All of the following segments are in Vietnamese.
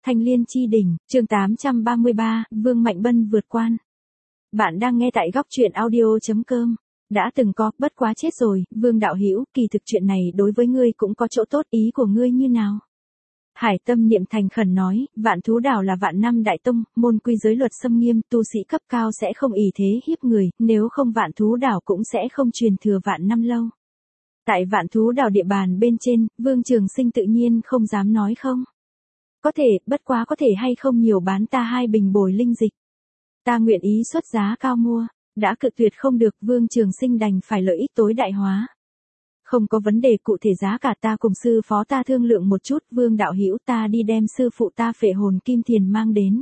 Thanh Liên Chi Đỉnh, chương 833, Vương Mạnh Bân vượt quan. Bạn đang nghe tại góc truyện audio.com. Đã từng có, bất quá chết rồi, Vương đạo hữu, kỳ thực chuyện này đối với ngươi cũng có chỗ tốt, ý của ngươi như nào? Hải Tâm Niệm thành khẩn nói, Vạn Thú Đảo là vạn năm đại tông, môn quy giới luật xâm nghiêm, tu sĩ cấp cao sẽ không ỷ thế hiếp người, nếu không Vạn Thú Đảo cũng sẽ không truyền thừa vạn năm lâu. Tại Vạn Thú Đảo địa bàn bên trên, Vương Trường Sinh tự nhiên không dám nói không. Có thể, bất quá có thể hay không nhiều bán ta 2 bình bồi linh dịch. Ta nguyện ý xuất giá cao mua, đã cự tuyệt không được, Vương Trường Sinh đành phải lợi ích tối đại hóa. Không có vấn đề, cụ thể giá cả ta cùng sư phó ta thương lượng một chút, Vương đạo hữu, ta đi đem sư phụ ta Phệ Hồn Kim Thiền mang đến.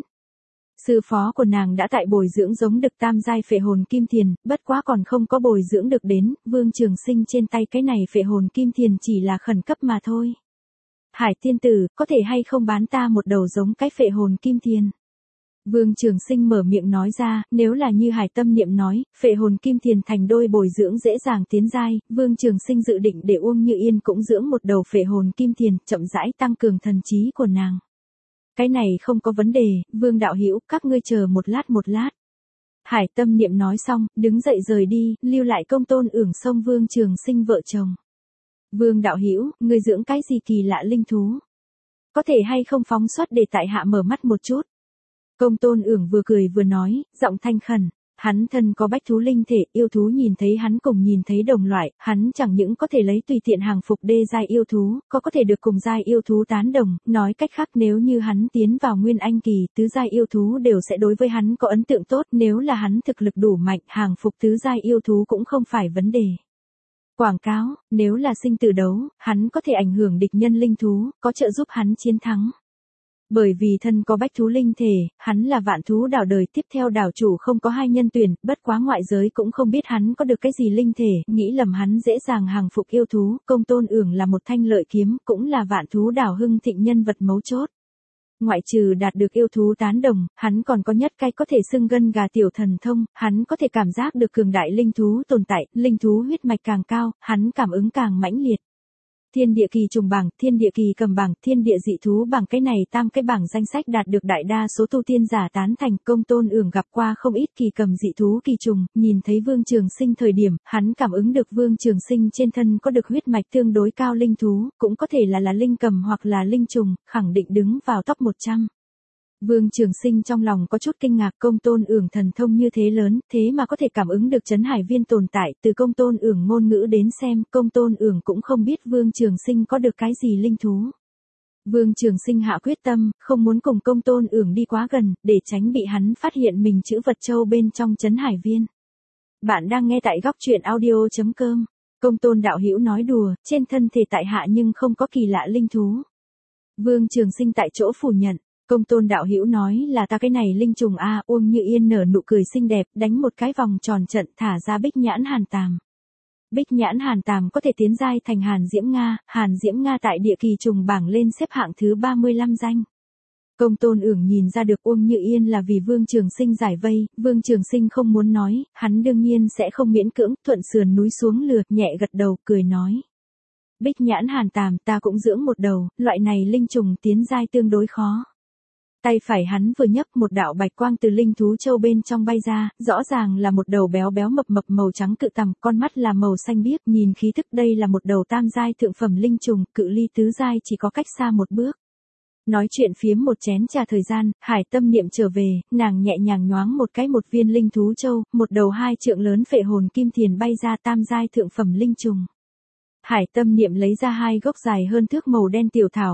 Sư phó của nàng đã tại bồi dưỡng giống được tam giai Phệ Hồn Kim Thiền, bất quá còn không có bồi dưỡng được đến, Vương Trường Sinh trên tay cái này Phệ Hồn Kim Thiền chỉ là khẩn cấp mà thôi. Hải tiên tử, có thể hay không bán ta một đầu giống cái Phệ Hồn Kim Thiền? Vương Trường Sinh mở miệng nói ra, nếu là như Hải Tâm Niệm nói, Phệ Hồn Kim Thiền thành đôi bồi dưỡng dễ dàng tiến giai, Vương Trường Sinh dự định để Uông Như Yên cũng dưỡng một đầu Phệ Hồn Kim Thiền, chậm rãi tăng cường thần trí của nàng. Cái này không có vấn đề, Vương đạo hữu, các ngươi chờ một lát. Hải Tâm Niệm nói xong, đứng dậy rời đi, lưu lại Công Tôn Ưởng xông Vương Trường Sinh vợ chồng. Vương đạo hữu, ngươi dưỡng cái gì kỳ lạ linh thú? Có thể hay không phóng xuất để tại hạ mở mắt một chút? Công Tôn Ưởng vừa cười vừa nói, giọng thanh khẩn, hắn thân có bách thú linh thể, yêu thú nhìn thấy hắn cùng nhìn thấy đồng loại, hắn chẳng những có thể lấy tùy tiện hàng phục đê giai yêu thú, có thể được cùng giai yêu thú tán đồng, nói cách khác nếu như hắn tiến vào nguyên anh kỳ, tứ giai yêu thú đều sẽ đối với hắn có ấn tượng tốt, nếu là hắn thực lực đủ mạnh, hàng phục tứ giai yêu thú cũng không phải vấn đề. Quảng cáo, nếu là sinh tử đấu, hắn có thể ảnh hưởng địch nhân linh thú, có trợ giúp hắn chiến thắng. Bởi vì thân có bách thú linh thể, hắn là Vạn Thú Đảo đời tiếp theo đảo chủ không có 2 nhân tuyển, bất quá ngoại giới cũng không biết hắn có được cái gì linh thể, nghĩ lầm hắn dễ dàng hàng phục yêu thú, Công Tôn Ưởng là một thanh lợi kiếm, cũng là Vạn Thú Đảo hưng thịnh nhân vật mấu chốt. Ngoại trừ đạt được yêu thú tán đồng, hắn còn có nhất cái có thể xưng gân gà tiểu thần thông, hắn có thể cảm giác được cường đại linh thú tồn tại, linh thú huyết mạch càng cao, hắn cảm ứng càng mãnh liệt. Thiên địa kỳ trùng bảng, thiên địa kỳ cầm bảng, thiên địa dị thú bảng, cái này tam cái bảng danh sách đạt được đại đa số tu tiên giả tán thành. Công Tôn Ưởng gặp qua không ít kỳ cầm dị thú kỳ trùng, nhìn thấy Vương Trường Sinh thời điểm, hắn cảm ứng được Vương Trường Sinh trên thân có được huyết mạch tương đối cao linh thú, cũng có thể là linh cầm hoặc là linh trùng, khẳng định đứng vào top 100. Vương Trường Sinh trong lòng có chút kinh ngạc, Công Tôn Ưởng thần thông như thế lớn, thế mà có thể cảm ứng được Trấn Hải Viên tồn tại, từ Công Tôn Ưởng ngôn ngữ đến xem, Công Tôn Ưởng cũng không biết Vương Trường Sinh có được cái gì linh thú. Vương Trường Sinh hạ quyết tâm, không muốn cùng Công Tôn Ưởng đi quá gần, để tránh bị hắn phát hiện mình trữ vật châu bên trong Trấn Hải Viên. Bạn đang nghe tại góc truyện audio.com. Công Tôn đạo hữu nói đùa, trên thân thể tại hạ nhưng không có kỳ lạ linh thú. Vương Trường Sinh tại chỗ phủ nhận. Công Tôn đạo hữu nói là ta cái này linh trùng a. Uông Như Yên nở nụ cười xinh đẹp, đánh một cái vòng tròn trận, thả ra Bích Nhãn Hàn Tàm. Bích Nhãn Hàn Tàm có thể tiến giai thành Hàn Diễm Nga, Hàn Diễm Nga tại địa kỳ trùng bảng lên xếp hạng thứ 35 danh. Công Tôn Ưởng nhìn ra được Uông Như Yên là vì Vương Trường Sinh giải vây, Vương Trường Sinh không muốn nói, hắn đương nhiên sẽ không miễn cưỡng, thuận sườn núi xuống lừa, nhẹ gật đầu, cười nói. Bích Nhãn Hàn Tàm ta cũng dưỡng một đầu, loại này linh trùng tiến giai tương đối khó. Tay phải hắn vừa nhấc, một đạo bạch quang từ linh thú châu bên trong bay ra, rõ ràng là một đầu béo béo mập mập màu trắng cự tằm, con mắt là màu xanh biếc, nhìn khí thức đây là một đầu tam giai thượng phẩm linh trùng, cự ly tứ giai chỉ có cách xa một bước. Nói chuyện phiếm một chén trà thời gian, Hải Tâm Niệm trở về, nàng nhẹ nhàng nhoáng một cái một viên linh thú châu, một đầu 2 trượng lớn Phệ Hồn Kim Thiền bay ra, tam giai thượng phẩm linh trùng. Hải Tâm Niệm lấy ra 2 gốc dài hơn thước màu đen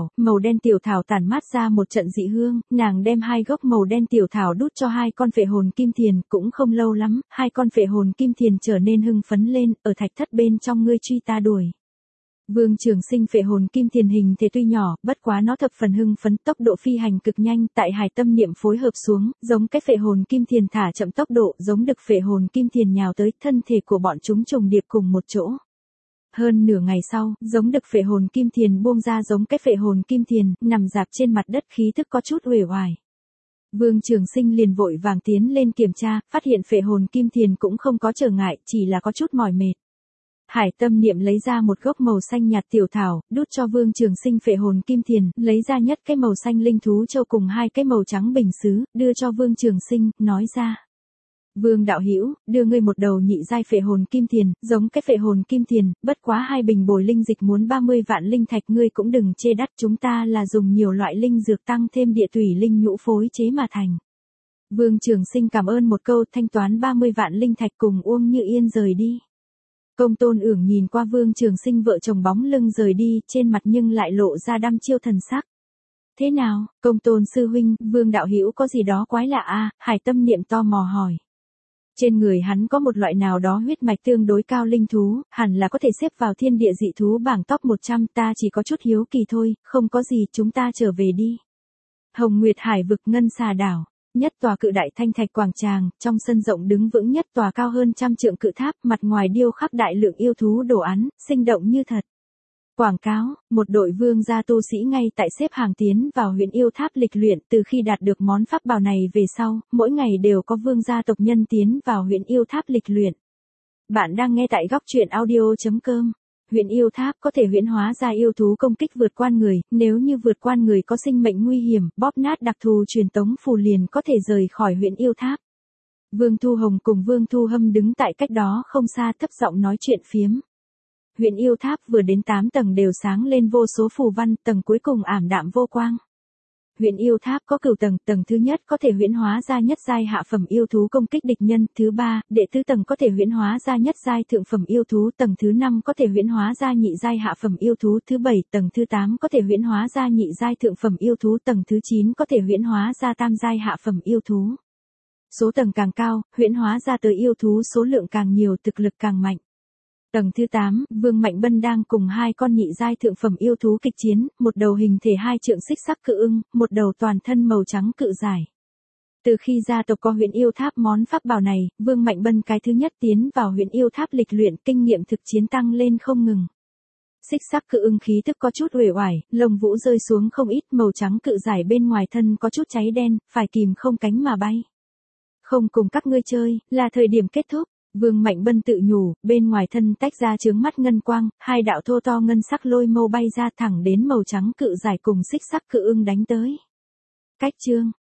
tiểu thảo tản mát ra một trận dị hương, nàng đem 2 gốc màu đen tiểu thảo đút cho 2 con Phệ Hồn Kim Thiền, cũng không lâu lắm, 2 con Phệ Hồn Kim Thiền trở nên hưng phấn lên, ở thạch thất bên trong ngươi truy ta đuổi. Vương Trường Sinh Phệ Hồn Kim Thiền hình thể tuy nhỏ, bất quá nó thập phần hưng phấn, tốc độ phi hành cực nhanh, tại Hải Tâm Niệm phối hợp xuống, giống cái Phệ Hồn Kim Thiền thả chậm tốc độ, giống được Phệ Hồn Kim Thiền nhào tới, thân thể của bọn chúng trùng điệp cùng một chỗ. Hơn nửa ngày sau, giống được Phệ Hồn Kim Thiền buông ra giống cái Phệ Hồn Kim Thiền, nằm rạp trên mặt đất khí thức có chút uể oải. Vương Trường Sinh liền vội vàng tiến lên kiểm tra, phát hiện Phệ Hồn Kim Thiền cũng không có trở ngại, chỉ là có chút mỏi mệt. Hải Tâm Niệm lấy ra một gốc màu xanh nhạt tiểu thảo, đút cho Vương Trường Sinh phệ hồn kim thiền, lấy ra nhất cái màu xanh linh thú châu cùng hai cái màu trắng bình sứ, đưa cho Vương Trường Sinh, nói ra. Vương đạo hữu, đưa ngươi một đầu nhị giai phệ hồn kim thiền, giống cái phệ hồn kim thiền, bất quá hai bình bồi linh dịch muốn 30 vạn linh thạch, ngươi cũng đừng chê đắt, chúng ta là dùng nhiều loại linh dược tăng thêm địa tủy linh nhũ phối chế mà thành. Vương Trường Sinh cảm ơn một câu, thanh toán 30 vạn linh thạch cùng Uông Như Yên rời đi. Công Tôn Ưởng nhìn qua Vương Trường Sinh vợ chồng bóng lưng rời đi, trên mặt nhưng lại lộ ra đăm chiêu thần sắc. Thế nào, Công Tôn sư huynh, Vương đạo hữu có gì đó quái lạ à? Hải Tâm Niệm tò mò hỏi. Trên người hắn có một loại nào đó huyết mạch tương đối cao linh thú, hẳn là có thể xếp vào thiên địa dị thú bảng top 100, ta chỉ có chút hiếu kỳ thôi, không có gì, chúng ta trở về đi. Hồng Nguyệt Hải vực Ngân Xà đảo. Nhất tòa cự đại thanh thạch quảng tràng, trong sân rộng đứng vững nhất tòa cao hơn 100 trượng cự tháp, mặt ngoài điêu khắc đại lượng yêu thú đồ án, sinh động như thật. Quảng cáo, một đội vương gia tu sĩ ngay tại xếp hàng tiến vào huyện yêu tháp lịch luyện, từ khi đạt được món pháp bảo này về sau, mỗi ngày đều có vương gia tộc nhân tiến vào huyện yêu tháp lịch luyện. Bạn đang nghe tại góc truyện audio.com. Huyện yêu tháp có thể huyễn hóa ra yêu thú công kích vượt qua người, nếu như vượt qua người có sinh mệnh nguy hiểm, bóp nát đặc thù truyền tống phù liền có thể rời khỏi huyện yêu tháp. Vương Thu Hồng cùng Vương Thu Hâm đứng tại cách đó không xa thấp giọng nói chuyện phiếm. Huyện yêu tháp vừa đến 8 tầng đều sáng lên vô số phù văn, tầng cuối cùng ảm đạm vô quang. Huyện yêu tháp có cửu tầng, tầng thứ nhất có thể huyễn hóa ra nhất giai hạ phẩm yêu thú công kích địch nhân, thứ ba, đệ tứ tầng có thể huyễn hóa ra nhất giai thượng phẩm yêu thú, tầng thứ 5 có thể huyễn hóa ra nhị giai hạ phẩm yêu thú, thứ 7, tầng thứ 8 có thể huyễn hóa ra nhị giai thượng phẩm yêu thú, tầng thứ 9 có thể huyễn hóa ra tam giai hạ phẩm yêu thú. Số tầng càng cao, huyễn hóa ra tới yêu thú số lượng càng nhiều, thực lực càng mạnh. Tầng thứ 8, Vương Mạnh Bân đang cùng hai con nhị giai thượng phẩm yêu thú kịch chiến, một đầu hình thể 2 trượng xích sắc cự ưng, một đầu toàn thân màu trắng cự giải. Từ khi gia tộc có huyện yêu tháp món pháp bảo này, Vương Mạnh Bân cái thứ nhất tiến vào huyện yêu tháp lịch luyện, kinh nghiệm thực chiến tăng lên không ngừng. Xích sắc cự ưng khí tức có chút uể oải, lông vũ rơi xuống không ít, màu trắng cự giải bên ngoài thân có chút cháy đen, phải kìm không cánh mà bay. Không cùng các ngươi chơi, là thời điểm kết thúc. Vương Mạnh Bân tự nhủ, bên ngoài thân tách ra chướng mắt ngân quang, hai đạo thô to ngân sắc lôi mâu bay ra thẳng đến màu trắng cự giải cùng xích sắc cự ưng đánh tới. Cách chương